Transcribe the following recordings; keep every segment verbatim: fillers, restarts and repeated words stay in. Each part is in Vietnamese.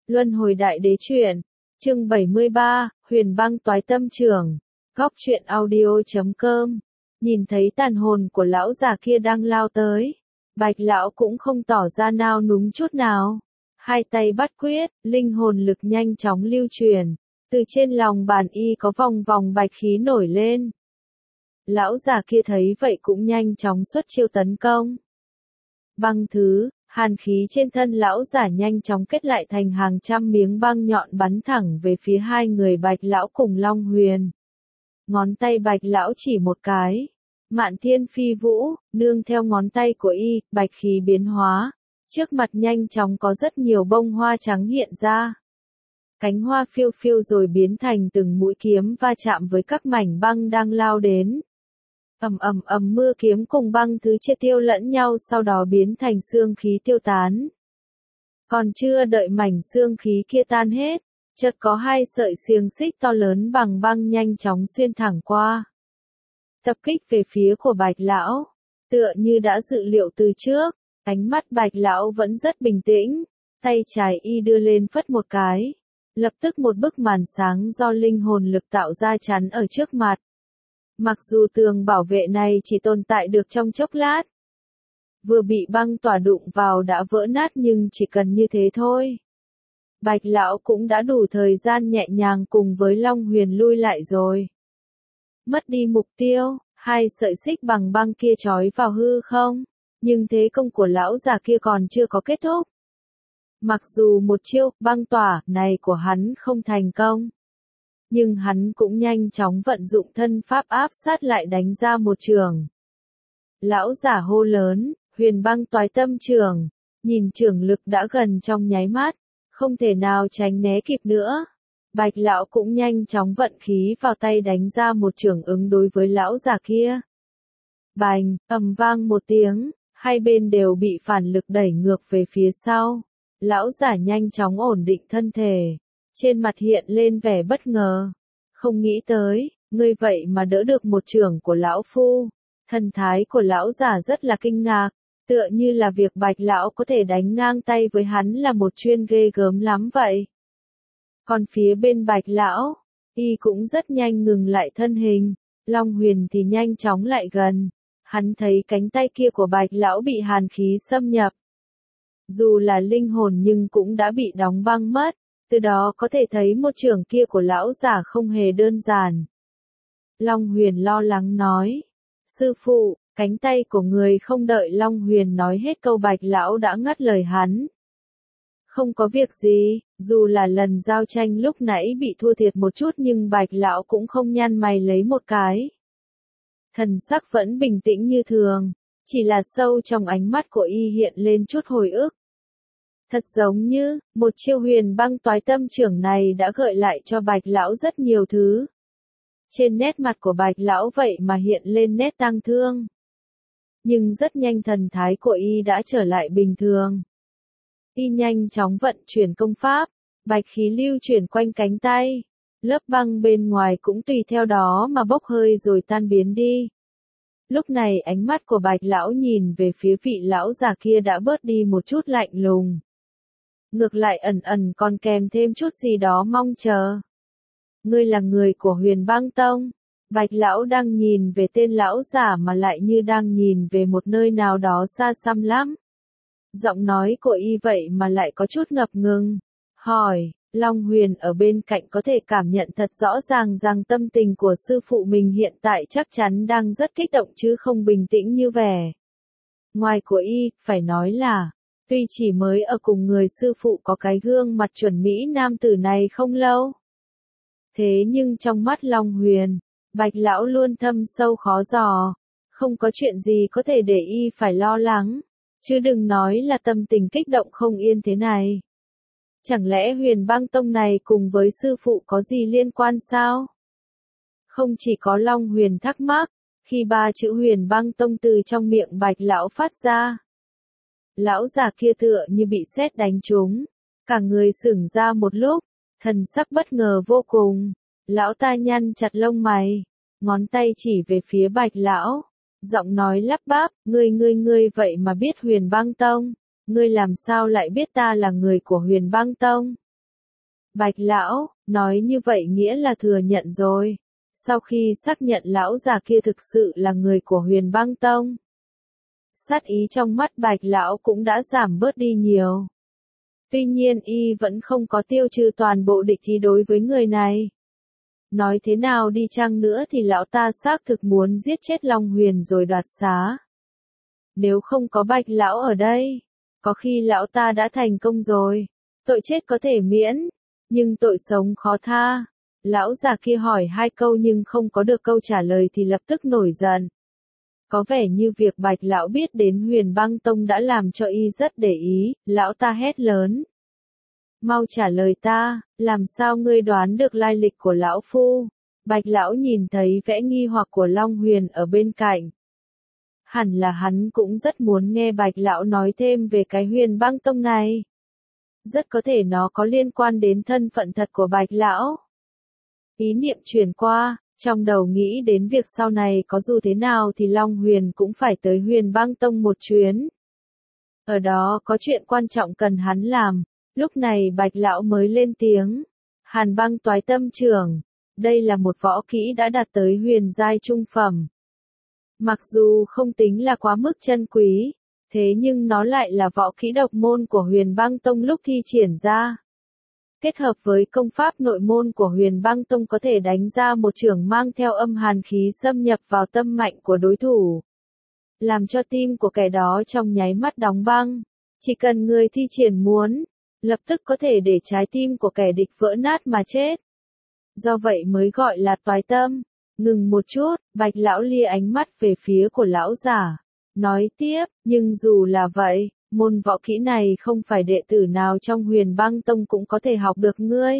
Luân hồi đại đế truyện, chương bảy mươi ba, Huyền Băng Toái Tâm Trưởng, góc truyện audio chấm com. Nhìn thấy tàn hồn của lão già kia đang lao tới, Bạch lão cũng không tỏ ra nao núng chút nào. Hai tay bắt quyết, linh hồn lực nhanh chóng lưu truyền, từ trên lòng bàn y có vòng vòng bạch khí nổi lên. Lão già kia thấy vậy cũng nhanh chóng xuất chiêu tấn công. Băng thứ, hàn khí trên thân lão giả nhanh chóng kết lại thành hàng trăm miếng băng nhọn bắn thẳng về phía hai người Bạch lão cùng Long Huyền. Ngón tay Bạch lão chỉ một cái, mạn thiên phi vũ, nương theo ngón tay của y, bạch khí biến hóa. Trước mặt nhanh chóng có rất nhiều bông hoa trắng hiện ra. Cánh hoa phiêu phiêu rồi biến thành từng mũi kiếm va chạm với các mảnh băng đang lao đến. Ầm ầm ầm, mưa kiếm cùng băng thứ chia tiêu lẫn nhau, sau đó biến thành xương khí tiêu tán. Còn chưa đợi mảnh xương khí kia tan hết, chợt có hai sợi xiềng xích to lớn bằng băng nhanh chóng xuyên thẳng qua. Tập kích về phía của Bạch lão, tựa như đã dự liệu từ trước. Ánh mắt Bạch lão vẫn rất bình tĩnh, tay trái y đưa lên phất một cái, lập tức một bức màn sáng do linh hồn lực tạo ra chắn ở trước mặt. Mặc dù tường bảo vệ này chỉ tồn tại được trong chốc lát, vừa bị băng tỏa đụng vào đã vỡ nát, nhưng chỉ cần như thế thôi, Bạch lão cũng đã đủ thời gian nhẹ nhàng cùng với Long Huyền lui lại rồi. Mất đi mục tiêu, hai sợi xích bằng băng kia trói vào hư không. Nhưng thế công của lão già kia còn chưa có kết thúc. Mặc dù một chiêu băng tỏa này của hắn không thành công, nhưng hắn cũng nhanh chóng vận dụng thân pháp áp sát lại đánh ra một trường. Lão giả hô lớn, Huyền Băng Toái Tâm Trưởng, nhìn trường lực đã gần trong nháy mắt, không thể nào tránh né kịp nữa. Bạch lão cũng nhanh chóng vận khí vào tay đánh ra một trường ứng đối với lão già kia. Bành, ầm vang một tiếng. Hai bên đều bị phản lực đẩy ngược về phía sau. Lão giả nhanh chóng ổn định thân thể. Trên mặt hiện lên vẻ bất ngờ. Không nghĩ tới, ngươi vậy mà đỡ được một chưởng của lão phu. Thần thái của lão giả rất là kinh ngạc. Tựa như là việc Bạch lão có thể đánh ngang tay với hắn là một chuyên ghê gớm lắm vậy. Còn phía bên Bạch lão, y cũng rất nhanh ngừng lại thân hình. Long Huyền thì nhanh chóng lại gần. Hắn thấy cánh tay kia của Bạch lão bị hàn khí xâm nhập. Dù là linh hồn nhưng cũng đã bị đóng băng mất, từ đó có thể thấy một chưởng kia của lão giả không hề đơn giản. Long Huyền lo lắng nói, sư phụ, cánh tay của người. Không đợi Long Huyền nói hết câu, Bạch lão đã ngắt lời hắn. Không có việc gì, dù là lần giao tranh lúc nãy bị thua thiệt một chút nhưng Bạch lão cũng không nhăn mày lấy một cái. Thần sắc vẫn bình tĩnh như thường, chỉ là sâu trong ánh mắt của y hiện lên chút hồi ức. Thật giống như, một chiêu Huyền Băng Toái Tâm Trưởng này đã gợi lại cho Bạch lão rất nhiều thứ. Trên nét mặt của Bạch lão vậy mà hiện lên nét tang thương. Nhưng rất nhanh thần thái của y đã trở lại bình thường. Y nhanh chóng vận chuyển công pháp, bạch khí lưu chuyển quanh cánh tay. Lớp băng bên ngoài cũng tùy theo đó mà bốc hơi rồi tan biến đi. Lúc này ánh mắt của Bạch lão nhìn về phía vị lão già kia đã bớt đi một chút lạnh lùng. Ngược lại ẩn ẩn còn kèm thêm chút gì đó mong chờ. Ngươi là người của Huyền Băng Tông. Bạch lão đang nhìn về tên lão giả mà lại như đang nhìn về một nơi nào đó xa xăm lắm. Giọng nói của y vậy mà lại có chút ngập ngừng. Hỏi. Long Huyền ở bên cạnh có thể cảm nhận thật rõ ràng rằng tâm tình của sư phụ mình hiện tại chắc chắn đang rất kích động chứ không bình tĩnh như vẻ ngoài của y. Phải nói là, tuy chỉ mới ở cùng người sư phụ có cái gương mặt chuẩn mỹ nam tử này không lâu, thế nhưng trong mắt Long Huyền, Bạch lão luôn thâm sâu khó dò, không có chuyện gì có thể để y phải lo lắng, chứ đừng nói là tâm tình kích động không yên thế này. Chẳng lẽ Huyền Băng Tông này cùng với sư phụ có gì liên quan sao? Không chỉ có Long Huyền thắc mắc, khi ba chữ Huyền Băng Tông từ trong miệng Bạch lão phát ra, lão già kia tựa như bị sét đánh trúng, cả người sững ra một lúc, thần sắc bất ngờ vô cùng. Lão ta nhăn chặt lông mày, ngón tay chỉ về phía Bạch lão, giọng nói lắp bắp, ngươi ngươi ngươi vậy mà biết Huyền Băng Tông. Ngươi làm sao lại biết ta là người của Huyền Băng Tông? Bạch lão, nói như vậy nghĩa là thừa nhận rồi. Sau khi xác nhận lão già kia thực sự là người của Huyền Băng Tông, sát ý trong mắt Bạch lão cũng đã giảm bớt đi nhiều. Tuy nhiên y vẫn không có tiêu trừ toàn bộ địch ý đối với người này. Nói thế nào đi chăng nữa thì lão ta xác thực muốn giết chết Long Huyền rồi đoạt xá. Nếu không có Bạch lão ở đây, có khi lão ta đã thành công rồi. Tội chết có thể miễn, nhưng tội sống khó tha. Lão già kia hỏi hai câu nhưng không có được câu trả lời thì lập tức nổi giận. Có vẻ như việc Bạch lão biết đến Huyền Băng Tông đã làm cho y rất để ý, lão ta hét lớn. Mau trả lời ta, làm sao ngươi đoán được lai lịch của lão phu? Bạch lão nhìn thấy vẻ nghi hoặc của Long Huyền ở bên cạnh. Hẳn là hắn cũng rất muốn nghe Bạch lão nói thêm về cái Huyền Băng Tông này. Rất có thể nó có liên quan đến thân phận thật của Bạch lão. Ý niệm truyền qua, trong đầu nghĩ đến việc sau này có dù thế nào thì Long Huyền cũng phải tới Huyền Băng Tông một chuyến. Ở đó có chuyện quan trọng cần hắn làm. Lúc này Bạch lão mới lên tiếng. Hàn Băng Toái Tâm Trưởng, đây là một võ kỹ đã đạt tới huyền giai trung phẩm. Mặc dù không tính là quá mức chân quý, thế nhưng nó lại là võ kỹ độc môn của Huyền Băng Tông lúc thi triển ra. Kết hợp với công pháp nội môn của Huyền Băng Tông có thể đánh ra một chưởng mang theo âm hàn khí xâm nhập vào tâm mạnh của đối thủ. Làm cho tim của kẻ đó trong nháy mắt đóng băng. Chỉ cần người thi triển muốn, lập tức có thể để trái tim của kẻ địch vỡ nát mà chết. Do vậy mới gọi là toái tâm. Ngừng một chút, Bạch lão lia ánh mắt về phía của lão giả. Nói tiếp, nhưng dù là vậy, môn võ kỹ này không phải đệ tử nào trong Huyền Băng Tông cũng có thể học được ngươi.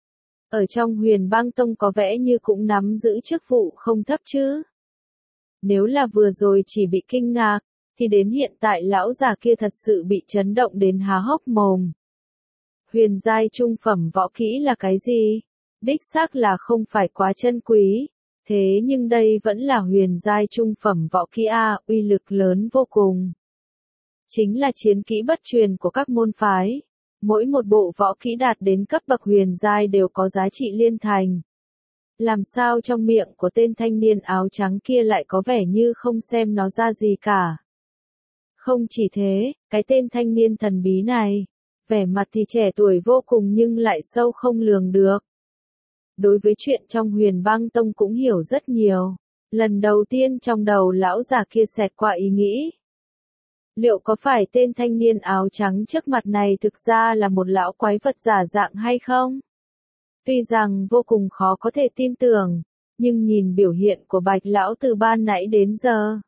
Ở trong Huyền Băng Tông có vẻ như cũng nắm giữ chức vụ không thấp chứ. Nếu là vừa rồi chỉ bị kinh ngạc, thì đến hiện tại lão già kia thật sự bị chấn động đến há hốc mồm. Huyền giai trung phẩm võ kỹ là cái gì? Đích xác là không phải quá chân quý. Thế nhưng đây vẫn là huyền giai trung phẩm võ kỹ A, uy lực lớn vô cùng. Chính là chiến kỹ bất truyền của các môn phái. Mỗi một bộ võ kỹ đạt đến cấp bậc huyền giai đều có giá trị liên thành. Làm sao trong miệng của tên thanh niên áo trắng kia lại có vẻ như không xem nó ra gì cả. Không chỉ thế, cái tên thanh niên thần bí này, vẻ mặt thì trẻ tuổi vô cùng nhưng lại sâu không lường được. Đối với chuyện trong Huyền Băng Tông cũng hiểu rất nhiều. Lần đầu tiên trong đầu lão già kia xẹt qua ý nghĩ. Liệu có phải tên thanh niên áo trắng trước mặt này thực ra là một lão quái vật giả dạng hay không? Tuy rằng vô cùng khó có thể tin tưởng, nhưng nhìn biểu hiện của Bạch lão từ ban nãy đến giờ.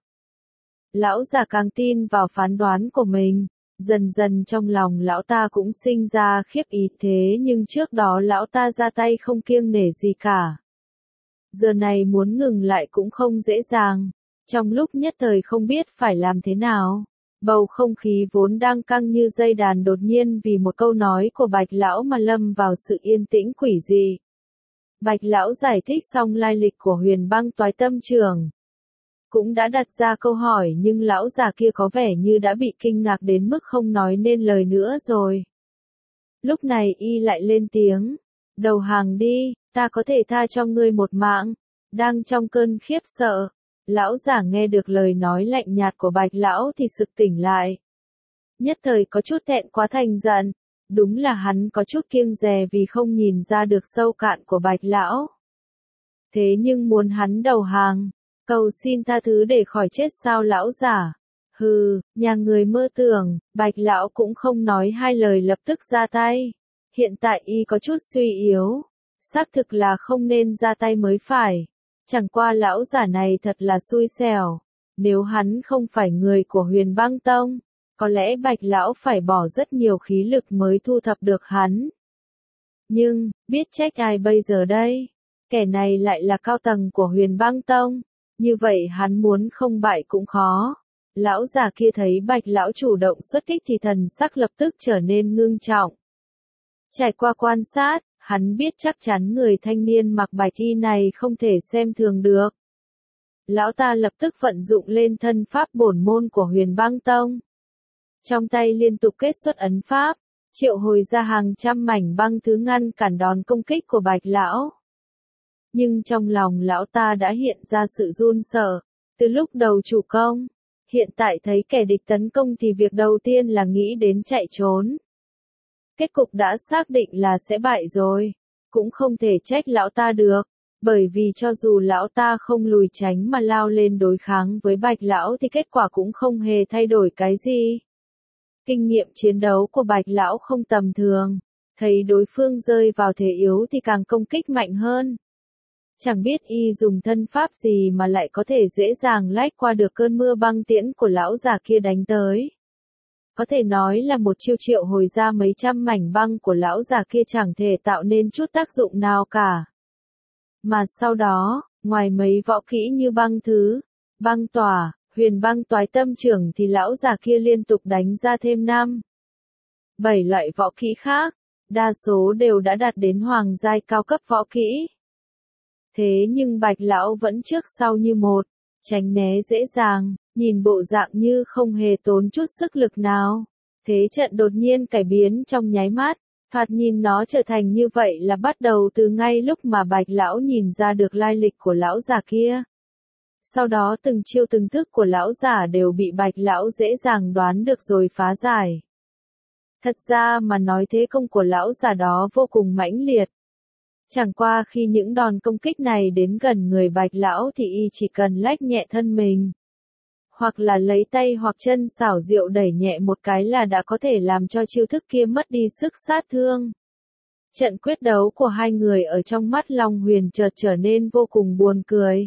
Lão già càng tin vào phán đoán của mình. Dần dần trong lòng lão ta cũng sinh ra khiếp ý thế nhưng trước đó lão ta ra tay không kiêng nể gì cả. Giờ này muốn ngừng lại cũng không dễ dàng. Trong lúc nhất thời không biết phải làm thế nào. Bầu không khí vốn đang căng như dây đàn đột nhiên vì một câu nói của Bạch lão mà lâm vào sự yên tĩnh quỷ dị. Bạch lão giải thích xong lai lịch của Huyền Băng Toái Tâm Trưởng. Cũng đã đặt ra câu hỏi nhưng lão già kia có vẻ như đã bị kinh ngạc đến mức không nói nên lời nữa rồi. Lúc này y lại lên tiếng. Đầu hàng đi, ta có thể tha cho ngươi một mạng. Đang trong cơn khiếp sợ. Lão già nghe được lời nói lạnh nhạt của Bạch lão thì sực tỉnh lại. Nhất thời có chút thẹn quá thành giận. Đúng là hắn có chút kiêng dè vì không nhìn ra được sâu cạn của Bạch lão. Thế nhưng muốn hắn đầu hàng. Cầu xin tha thứ để khỏi chết sao lão giả? Hừ, nhà người mơ tưởng, Bạch lão cũng không nói hai lời lập tức ra tay. Hiện tại y có chút suy yếu. Xác thực là không nên ra tay mới phải. Chẳng qua lão giả này thật là xui xẻo. Nếu hắn không phải người của Huyền Băng Tông, có lẽ Bạch lão phải bỏ rất nhiều khí lực mới thu thập được hắn. Nhưng, biết trách ai bây giờ đây? Kẻ này lại là cao tầng của Huyền Băng Tông. Như vậy hắn muốn không bại cũng khó. Lão già kia thấy Bạch lão chủ động xuất kích thì thần sắc lập tức trở nên ngưng trọng. Trải qua quan sát, hắn biết chắc chắn người thanh niên mặc bạch y này không thể xem thường được. Lão ta lập tức vận dụng lên thân pháp bổn môn của Huyền Băng Tông. Trong tay liên tục kết xuất ấn pháp, triệu hồi ra hàng trăm mảnh băng thứ ngăn cản đòn công kích của Bạch lão. Nhưng trong lòng lão ta đã hiện ra sự run sợ, từ lúc đầu chủ công, hiện tại thấy kẻ địch tấn công thì việc đầu tiên là nghĩ đến chạy trốn. Kết cục đã xác định là sẽ bại rồi, cũng không thể trách lão ta được, bởi vì cho dù lão ta không lùi tránh mà lao lên đối kháng với Bạch lão thì kết quả cũng không hề thay đổi cái gì. Kinh nghiệm chiến đấu của Bạch lão không tầm thường, thấy đối phương rơi vào thế yếu thì càng công kích mạnh hơn. Chẳng biết y dùng thân pháp gì mà lại có thể dễ dàng lách qua được cơn mưa băng tiễn của lão già kia đánh tới. Có thể nói là một chiêu triệu hồi ra mấy trăm mảnh băng của lão già kia chẳng thể tạo nên chút tác dụng nào cả. Mà sau đó, ngoài mấy võ kỹ như băng thứ, băng tỏa, huyền băng toái tâm trưởng thì lão già kia liên tục đánh ra thêm năm, bảy loại võ kỹ khác, đa số đều đã đạt đến hoàng giai cao cấp võ kỹ. Thế nhưng Bạch lão vẫn trước sau như một, tránh né dễ dàng, nhìn bộ dạng như không hề tốn chút sức lực nào. Thế trận đột nhiên cải biến trong nháy mắt, thoạt nhìn nó trở thành như vậy là bắt đầu từ ngay lúc mà Bạch lão nhìn ra được lai lịch của lão già kia. Sau đó từng chiêu từng thức của lão già đều bị Bạch lão dễ dàng đoán được rồi phá giải. Thật ra mà nói thế công của lão già đó vô cùng mãnh liệt. Chẳng qua khi những đòn công kích này đến gần người Bạch lão thì y chỉ cần lách nhẹ thân mình, hoặc là lấy tay hoặc chân xảo diệu đẩy nhẹ một cái là đã có thể làm cho chiêu thức kia mất đi sức sát thương. Trận quyết đấu của hai người ở trong mắt Long Huyền chợt trở nên vô cùng buồn cười.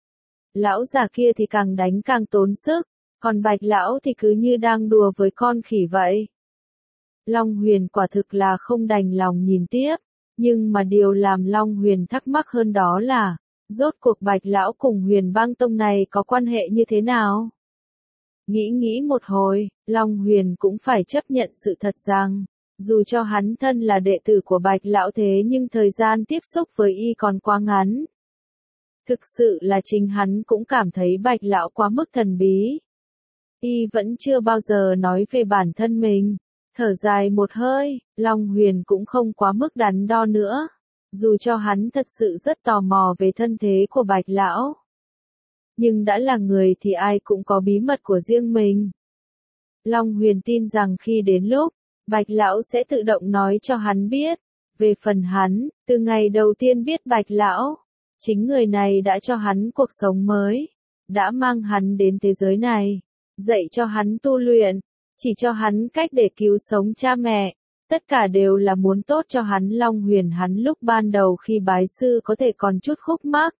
Lão già kia thì càng đánh càng tốn sức, còn Bạch lão thì cứ như đang đùa với con khỉ vậy. Long Huyền quả thực là không đành lòng nhìn tiếp, nhưng mà điều làm Long Huyền thắc mắc hơn đó là, rốt cuộc Bạch lão cùng Huyền băng tông này có quan hệ như thế nào? Nghĩ nghĩ một hồi, Long Huyền cũng phải chấp nhận sự thật rằng, dù cho hắn thân là đệ tử của Bạch lão thế nhưng thời gian tiếp xúc với y còn quá ngắn. Thực sự là chính hắn cũng cảm thấy Bạch lão quá mức thần bí. Y vẫn chưa bao giờ nói về bản thân mình. Thở dài một hơi, Long Huyền cũng không quá mức đắn đo nữa. Dù cho hắn thật sự rất tò mò về thân thế của Bạch lão. Nhưng đã là người thì ai cũng có bí mật của riêng mình. Long Huyền tin rằng khi đến lúc, Bạch lão sẽ tự động nói cho hắn biết. Về phần hắn, từ ngày đầu tiên biết Bạch lão, chính người này đã cho hắn cuộc sống mới, đã mang hắn đến thế giới này, dạy cho hắn tu luyện, chỉ cho hắn cách để cứu sống cha mẹ, tất cả đều là muốn tốt cho hắn. Long Huyền hắn lúc ban đầu khi bái sư có thể còn chút khúc mắc.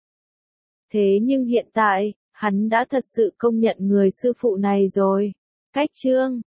Thế nhưng hiện tại, hắn đã thật sự công nhận người sư phụ này rồi. Cách chương